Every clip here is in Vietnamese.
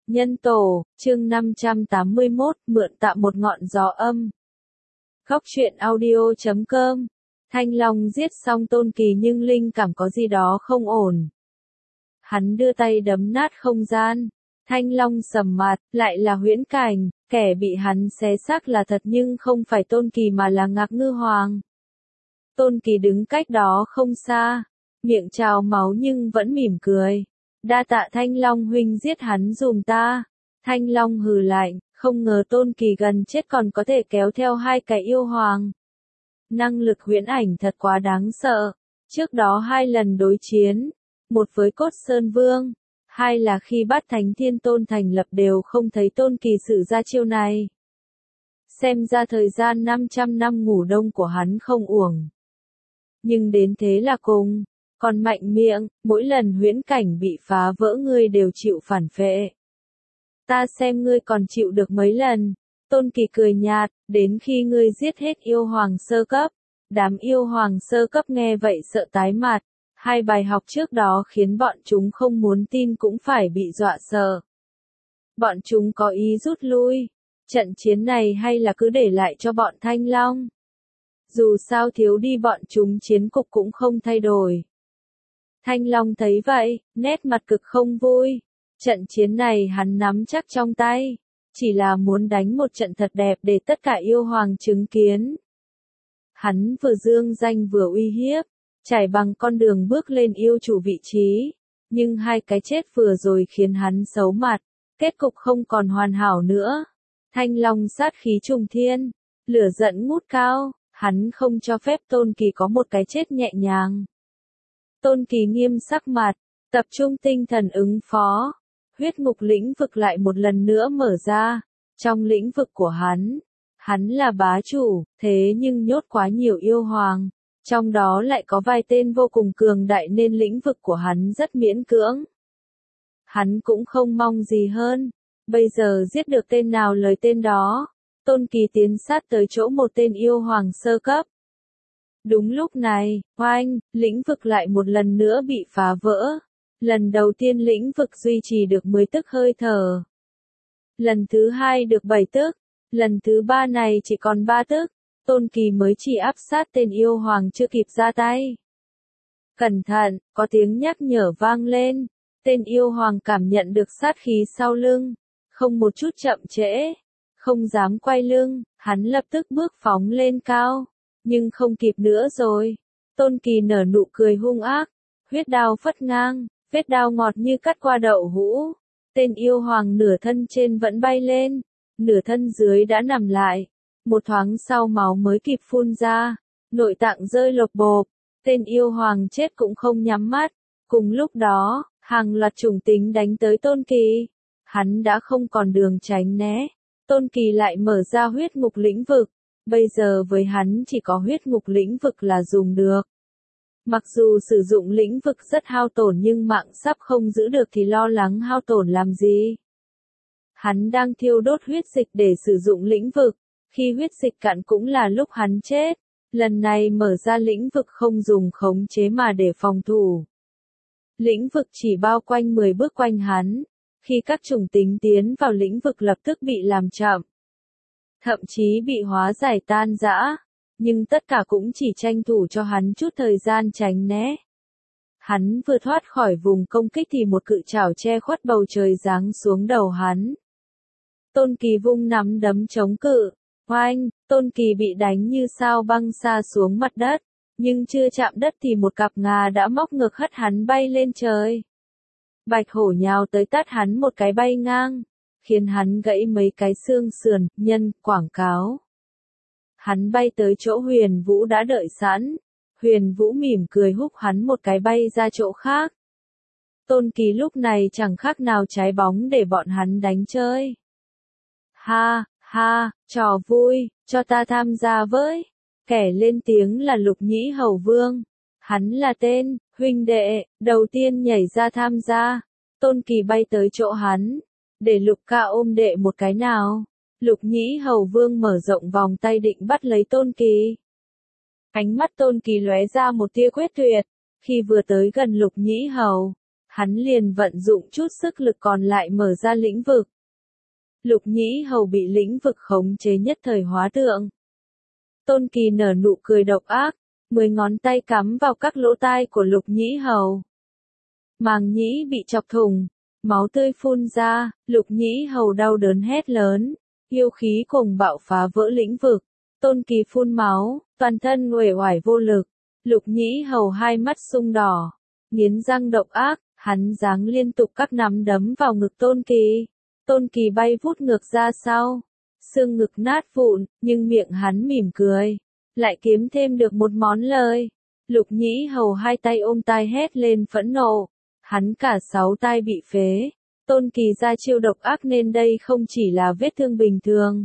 Nhân tổ, chương 581, mượn tạm một ngọn gió âm. Góc truyện audio.com. Thanh Long giết xong Tôn Kỳ nhưng linh cảm có gì đó không ổn. Hắn đưa tay đấm nát không gian. Thanh Long sầm mặt, lại là Huyễn Cảnh, kẻ bị hắn xé xác là thật nhưng không phải Tôn Kỳ mà là Ngạc Ngư Hoàng. Tôn Kỳ đứng cách đó không xa, miệng trào máu nhưng vẫn mỉm cười. Đa tạ Thanh Long huynh giết hắn dùm ta. Thanh Long hừ lạnh, không ngờ Tôn Kỳ gần chết còn có thể kéo theo hai cái yêu hoàng. Năng lực huyễn ảnh thật quá đáng sợ. Trước đó hai lần đối chiến, một với Cốt Sơn Vương, hai là khi bắt Thánh Thiên Tôn thành lập đều không thấy Tôn Kỳ sử ra chiêu này. Xem ra thời gian 500 năm ngủ đông của hắn không uổng. Nhưng đến thế là cùng. Còn mạnh miệng, mỗi lần huyễn cảnh bị phá vỡ ngươi đều chịu phản phệ. Ta xem ngươi còn chịu được mấy lần. Tôn Kỳ cười nhạt, đến khi ngươi giết hết yêu hoàng sơ cấp. Đám yêu hoàng sơ cấp nghe vậy sợ tái mặt. Hai bài học trước đó khiến bọn chúng không muốn tin cũng phải bị dọa sợ. Bọn chúng có ý rút lui. Trận chiến này hay là cứ để lại cho bọn Thanh Long. Dù sao thiếu đi bọn chúng chiến cục cũng không thay đổi. Thanh Long thấy vậy, nét mặt cực không vui. Trận chiến này hắn nắm chắc trong tay. Chỉ là muốn đánh một trận thật đẹp để tất cả yêu hoàng chứng kiến. Hắn vừa dương danh vừa uy hiếp. Trải bằng con đường bước lên yêu chủ vị trí. Nhưng hai cái chết vừa rồi khiến hắn xấu mặt. Kết cục không còn hoàn hảo nữa. Thanh Long sát khí trùng thiên. Lửa giận ngút cao. Hắn không cho phép Tôn Kỳ có một cái chết nhẹ nhàng. Tôn Kỳ nghiêm sắc mặt, tập trung tinh thần ứng phó. Huyết ngục lĩnh vực lại một lần nữa mở ra. Trong lĩnh vực của hắn là bá chủ, thế nhưng nhốt quá nhiều yêu hoàng. Trong đó lại có vài tên vô cùng cường đại nên lĩnh vực của hắn rất miễn cưỡng. Hắn cũng không mong gì hơn. Bây giờ giết được tên nào lời tên đó. Tôn Kỳ tiến sát tới chỗ một tên yêu hoàng sơ cấp. Đúng lúc này, oanh, lĩnh vực lại một lần nữa bị phá vỡ. Lần đầu tiên lĩnh vực duy trì được 10 tức hơi thở. Lần thứ hai được 7 tức. Lần thứ ba này chỉ còn 3 tức. Tôn Kỳ mới chỉ áp sát tên yêu hoàng chưa kịp ra tay. Cẩn thận, có tiếng nhắc nhở vang lên. Tên yêu hoàng cảm nhận được sát khí sau lưng. Không một chút chậm trễ. Không dám quay lưng, hắn lập tức bước phóng lên cao. Nhưng không kịp nữa rồi. Tôn Kỳ nở nụ cười hung ác. Huyết đao phất ngang, vết đao ngọt như cắt qua đậu hũ. Tên yêu hoàng nửa thân trên vẫn bay lên, nửa thân dưới đã nằm lại. Một thoáng sau máu mới kịp phun ra, nội tạng rơi lột bộp. Tên yêu hoàng chết cũng không nhắm mắt. Cùng lúc đó, hàng loạt chủng tính đánh tới Tôn Kỳ. Hắn đã không còn đường tránh né. Tôn Kỳ lại mở ra huyết ngục lĩnh vực. Bây giờ với hắn chỉ có huyết ngục lĩnh vực là dùng được. Mặc dù sử dụng lĩnh vực rất hao tổn nhưng mạng sắp không giữ được thì lo lắng hao tổn làm gì. Hắn đang thiêu đốt huyết dịch để sử dụng lĩnh vực. Khi huyết dịch cạn cũng là lúc hắn chết. Lần này mở ra lĩnh vực không dùng khống chế mà để phòng thủ. Lĩnh vực chỉ bao quanh 10 bước quanh hắn. Khi các chủng tính tiến vào lĩnh vực lập tức bị làm chậm. Thậm chí bị hóa giải tan rã. Nhưng tất cả cũng chỉ tranh thủ cho hắn chút thời gian tránh né. Hắn vừa thoát khỏi vùng công kích thì một cự trảo che khuất bầu trời giáng xuống đầu hắn. Tôn Kỳ vung nắm đấm chống cự. Oanh, Tôn Kỳ bị đánh như sao băng sa xuống mặt đất. Nhưng chưa chạm đất thì một cặp ngà đã móc ngược hất hắn bay lên trời. Bạch hổ nhào tới tát hắn một cái bay ngang. Khiến hắn gãy mấy cái xương sườn, nhân, quảng cáo. Hắn bay tới chỗ Huyền Vũ đã đợi sẵn. Huyền Vũ mỉm cười húc hắn một cái bay ra chỗ khác. Tôn Kỳ lúc này chẳng khác nào trái bóng để bọn hắn đánh chơi. Ha, ha, trò vui, cho ta tham gia với. Kẻ lên tiếng là Lục Nhĩ Hầu Vương. Hắn là tên, huynh đệ, đầu tiên nhảy ra tham gia. Tôn Kỳ bay tới chỗ hắn. Để Lục ca ôm đệ một cái nào. Lục Nhĩ Hầu Vương mở rộng vòng tay định bắt lấy Tôn Kỳ. Ánh mắt Tôn Kỳ lóe ra một tia quyết tuyệt. Khi vừa tới gần Lục Nhĩ Hầu, hắn liền vận dụng chút sức lực còn lại mở ra lĩnh vực. Lục Nhĩ Hầu bị lĩnh vực khống chế nhất thời hóa tượng. Tôn Kỳ nở nụ cười độc ác, 10 ngón tay cắm vào các lỗ tai của Lục Nhĩ Hầu. Màng nhĩ bị chọc thủng, máu tươi phun ra, Lục Nhĩ Hầu đau đớn hét lớn, yêu khí cùng bạo phá vỡ lĩnh vực. Tôn Kỳ phun máu, toàn thân uể oải vô lực. Lục Nhĩ Hầu hai mắt sung đỏ, nghiến răng độc ác, hắn giáng liên tục các nắm đấm vào ngực Tôn Kỳ. Tôn Kỳ bay vút ngược ra sau, xương ngực nát vụn, nhưng miệng hắn mỉm cười, lại kiếm thêm được một món lời. Lục Nhĩ Hầu hai tay ôm tai hét lên phẫn nộ, hắn cả 6 tai bị phế. Tôn Kỳ ra chiêu độc ác nên đây không chỉ là vết thương bình thường.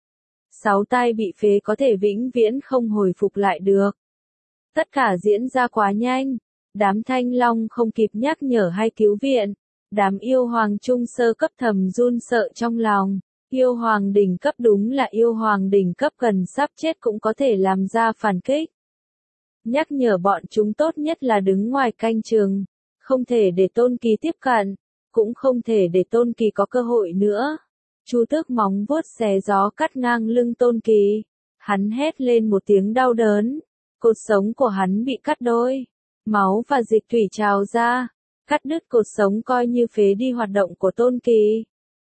6 tai bị phế có thể vĩnh viễn không hồi phục lại được. Tất cả diễn ra quá nhanh, đám Thanh Long không kịp nhắc nhở hay cứu viện. Đám yêu hoàng trung sơ cấp thầm run sợ trong lòng. Yêu hoàng đỉnh cấp đúng là yêu hoàng đỉnh cấp gần sắp chết cũng có thể làm ra phản kích. Nhắc nhở bọn chúng tốt nhất là đứng ngoài canh chừng, không thể để Tôn Kỳ tiếp cận, cũng không thể để Tôn Kỳ có cơ hội nữa. Chu Tước móng vuốt xé gió cắt ngang lưng Tôn Kỳ, hắn hét lên một tiếng đau đớn, cột sống của hắn bị cắt đôi, máu và dịch thủy trào ra, cắt đứt cột sống coi như phế đi hoạt động của Tôn Kỳ.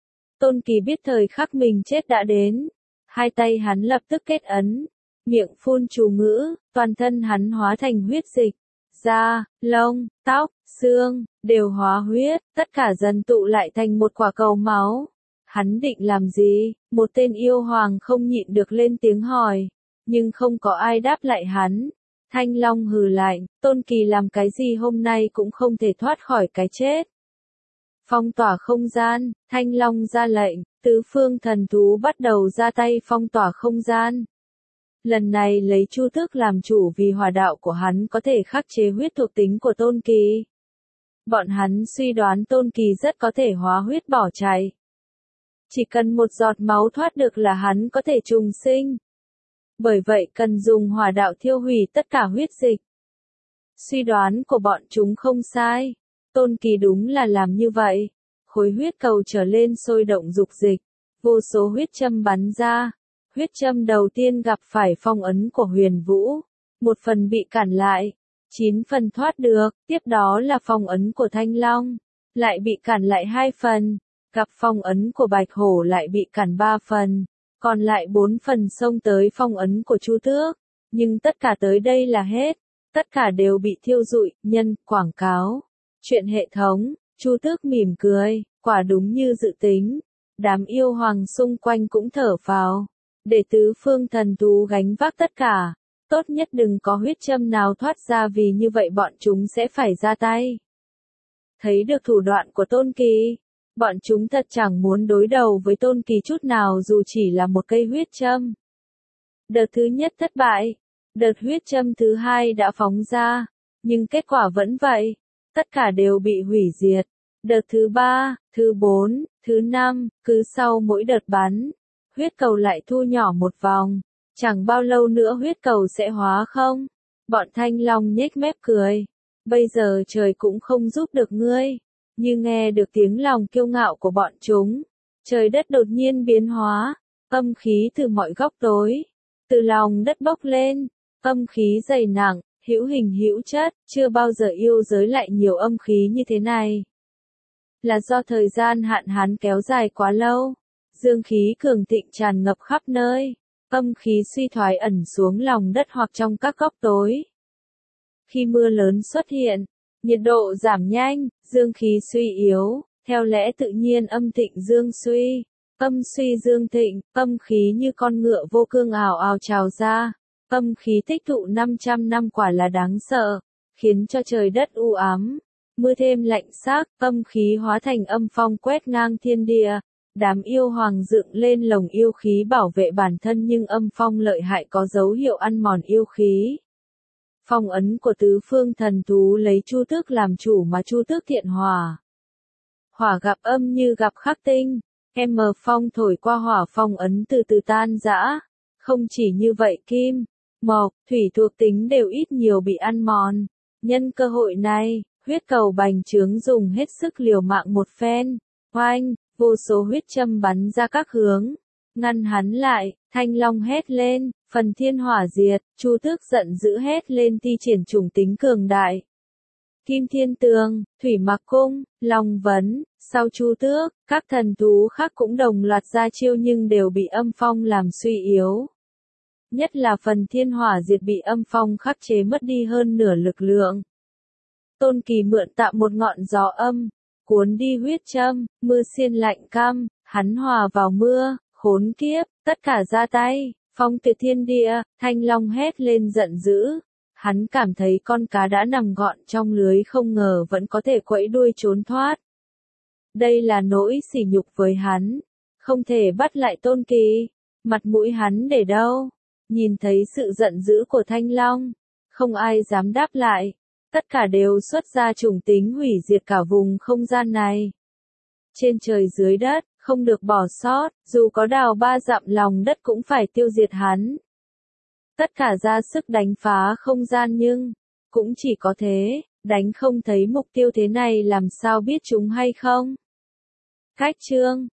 Tôn Kỳ biết thời khắc mình chết đã đến, hai tay hắn lập tức kết ấn, miệng phun chú ngữ, toàn thân hắn hóa thành huyết dịch, da, lông, tóc, xương, đều hóa huyết, tất cả dần tụ lại thành một quả cầu máu. Hắn định làm gì? Một tên yêu hoàng không nhịn được lên tiếng hỏi, nhưng không có ai đáp lại hắn. Thanh Long hừ lạnh, Tôn Kỳ làm cái gì hôm nay cũng không thể thoát khỏi cái chết. Phong tỏa không gian, Thanh Long ra lệnh, tứ phương thần thú bắt đầu ra tay phong tỏa không gian. Lần này lấy Chu Tước làm chủ vì hỏa đạo của hắn có thể khắc chế huyết thuộc tính của Tôn Kỳ. Bọn hắn suy đoán Tôn Kỳ rất có thể hóa huyết bỏ chạy. Chỉ cần một giọt máu thoát được là hắn có thể trùng sinh. Bởi vậy cần dùng hỏa đạo thiêu hủy tất cả huyết dịch. Suy đoán của bọn chúng không sai. Tôn Kỳ đúng là làm như vậy. Khối huyết cầu trở lên sôi động dục dịch. Vô số huyết châm bắn ra. Huyết châm đầu tiên gặp phải phong ấn của Huyền Vũ. Một phần bị cản lại. 9 phần thoát được. Tiếp đó là phong ấn của Thanh Long. Lại bị cản lại 2 phần. Gặp phong ấn của Bạch Hổ lại bị cản 3 phần. Còn lại 4 phần xông tới phong ấn của Chu Tước. Nhưng tất cả tới đây là hết. Tất cả đều bị thiêu rụi, nhân, quảng cáo. Chuyện hệ thống, Chu Tước mỉm cười, quả đúng như dự tính. Đám yêu hoàng xung quanh cũng thở phào. Để tứ phương thần thú gánh vác tất cả. Tốt nhất đừng có huyết châm nào thoát ra vì như vậy bọn chúng sẽ phải ra tay. Thấy được thủ đoạn của Tôn Kỳ. Bọn chúng thật chẳng muốn đối đầu với Tôn Kỳ chút nào dù chỉ là một cây huyết châm. Đợt thứ nhất thất bại. Đợt huyết châm thứ hai đã phóng ra. Nhưng kết quả vẫn vậy. Tất cả đều bị hủy diệt. Đợt thứ ba, thứ bốn, thứ năm, cứ sau mỗi đợt bắn. Huyết cầu lại thu nhỏ một vòng. Chẳng bao lâu nữa huyết cầu sẽ hóa không? Bọn Thanh Long nhếch mép cười. Bây giờ trời cũng không giúp được ngươi. Như nghe được tiếng lòng kiêu ngạo của bọn chúng, trời đất đột nhiên biến hóa, âm khí từ mọi góc tối, từ lòng đất bốc lên, âm khí dày nặng, hữu hình hữu chất, chưa bao giờ yêu giới lại nhiều âm khí như thế này. Là do thời gian hạn hán kéo dài quá lâu, dương khí cường thịnh tràn ngập khắp nơi, âm khí suy thoái ẩn xuống lòng đất hoặc trong các góc tối. Khi mưa lớn xuất hiện, nhiệt độ giảm nhanh, dương khí suy yếu, theo lẽ tự nhiên âm thịnh dương suy, âm suy dương thịnh, âm khí như con ngựa vô cương ào ào trào ra, âm khí tích tụ 500 năm quả là đáng sợ, khiến cho trời đất u ám, mưa thêm lạnh xác, âm khí hóa thành âm phong quét ngang thiên địa, đám yêu hoàng dựng lên lồng yêu khí bảo vệ bản thân nhưng âm phong lợi hại có dấu hiệu ăn mòn yêu khí. Phong ấn của tứ phương thần thú lấy Chu Tước làm chủ mà Chu Tước thiện hỏa. Hỏa gặp âm như gặp khắc tinh, phong thổi qua hỏa phong ấn từ từ tan rã. Không chỉ như vậy kim, mộc, thủy thuộc tính đều ít nhiều bị ăn mòn. Nhân cơ hội này, Huyết cầu bành trướng dùng hết sức liều mạng một phen, oanh, vô số huyết châm bắn ra các hướng. Ngăn hắn lại, Thanh Long hét lên, phần thiên hỏa diệt, Chu Tước giận dữ hét lên thi triển chủng tính cường đại. Kim Thiên Tường, Thủy Mặc Cung, Long Vấn, sau Chu Tước, các thần thú khác cũng đồng loạt ra chiêu nhưng đều bị âm phong làm suy yếu. Nhất là phần thiên hỏa diệt bị âm phong khắc chế mất đi hơn nửa lực lượng. Tôn Kỳ mượn tạo một ngọn gió âm, cuốn đi huyết châm, mưa xiên lạnh căm, hắn hòa vào mưa, khốn kiếp, tất cả ra tay, phong tuyệt thiên địa, Thanh Long hét lên giận dữ. Hắn cảm thấy con cá đã nằm gọn trong lưới không ngờ vẫn có thể quẫy đuôi trốn thoát. Đây là nỗi sỉ nhục với hắn, không thể bắt lại Tôn Kỳ, mặt mũi hắn để đâu. Nhìn thấy sự giận dữ của Thanh Long, không ai dám đáp lại, tất cả đều xuất ra chủng tính hủy diệt cả vùng không gian này. Trên trời dưới đất, không được bỏ sót, dù có đào 3 dặm lòng đất cũng phải tiêu diệt hắn. Tất cả ra sức đánh phá không gian nhưng, cũng chỉ có thế, đánh không thấy mục tiêu thế này làm sao biết chúng hay không. Cách chương